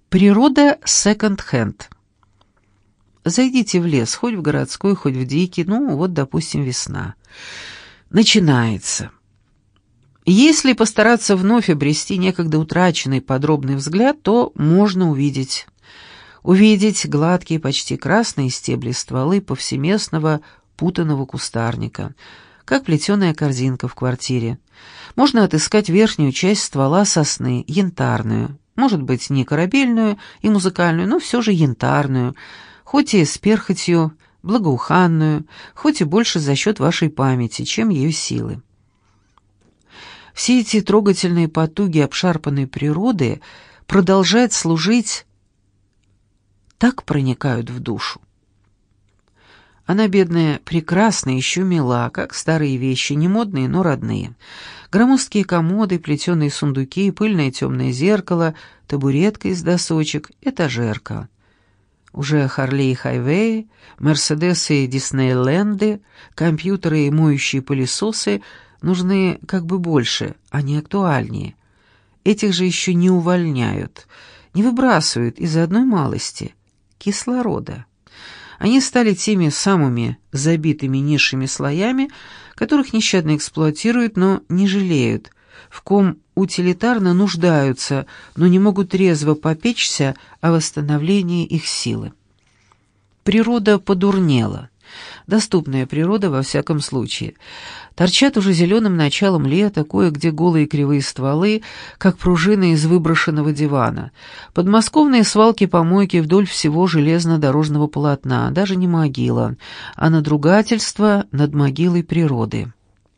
Природа секонд-хенд. Зайдите в лес, хоть в городской, хоть в дикий, вот, допустим, весна. Начинается. Если постараться вновь обрести некогда утраченный подробный взгляд, то можно увидеть гладкие, почти красные стебли стволы повсеместного путанного кустарника, как плетеная корзинка в квартире. Можно отыскать верхнюю часть ствола сосны, янтарную, может быть, не корабельную и музыкальную, но все же янтарную, хоть и с перхотью, благоуханную, хоть и больше за счет вашей памяти, чем ее силы. Все эти трогательные потуги обшарпанной природы продолжают служить, так проникают в душу. Она, бедная, прекрасна, еще мила, как старые вещи, не модные, но родные. Громоздкие комоды, плетеные сундуки, пыльное темное зеркало, табуретка из досочек, этажерка. Уже Харлей и Хайвей, Мерседесы и Диснейленды, компьютеры и моющие пылесосы нужны как бы больше, а не актуальнее. Этих же еще не увольняют, не выбрасывают из-за одной малости — кислорода. Они стали теми самыми забитыми низшими слоями, которых нещадно эксплуатируют, но не жалеют, в ком утилитарно нуждаются, но не могут трезво попечься о восстановлении их силы. Природа подурнела. Доступная природа во всяком случае. Торчат уже зеленым началом лета кое-где голые кривые стволы, как пружины из выброшенного дивана. Подмосковные свалки-помойки вдоль всего железнодорожного полотна, даже не могила, а надругательство над могилой природы.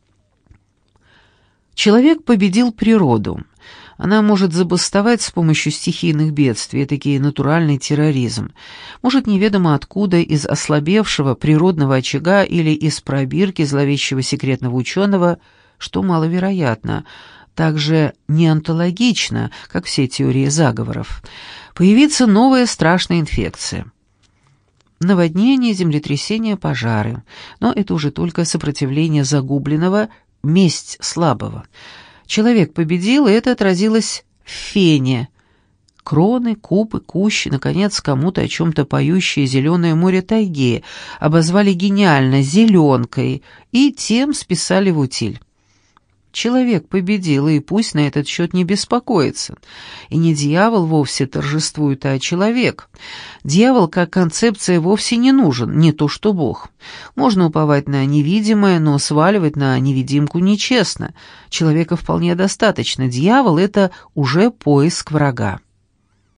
Человек победил природу. Она может забастовать с помощью стихийных бедствий, этакий натуральный терроризм. Может, неведомо откуда, из ослабевшего природного очага или из пробирки зловещего секретного ученого, что маловероятно, также неонтологично, как все теории заговоров, появится новая страшная инфекция. Наводнения, землетрясения, пожары. Но это уже только сопротивление загубленного, месть слабого. Человек победил, и это отразилось в фене. Кроны, купы, кущи, наконец, кому-то о чем-то поющее зеленое море тайги обозвали гениально «зеленкой» и тем списали в утиль. Человек победил, и пусть на этот счет не беспокоится. И не дьявол вовсе торжествует, а человек. Дьявол как концепция вовсе не нужен, не то что Бог. Можно уповать на невидимое, но сваливать на невидимку нечестно. Человека вполне достаточно. Дьявол — это уже поиск врага.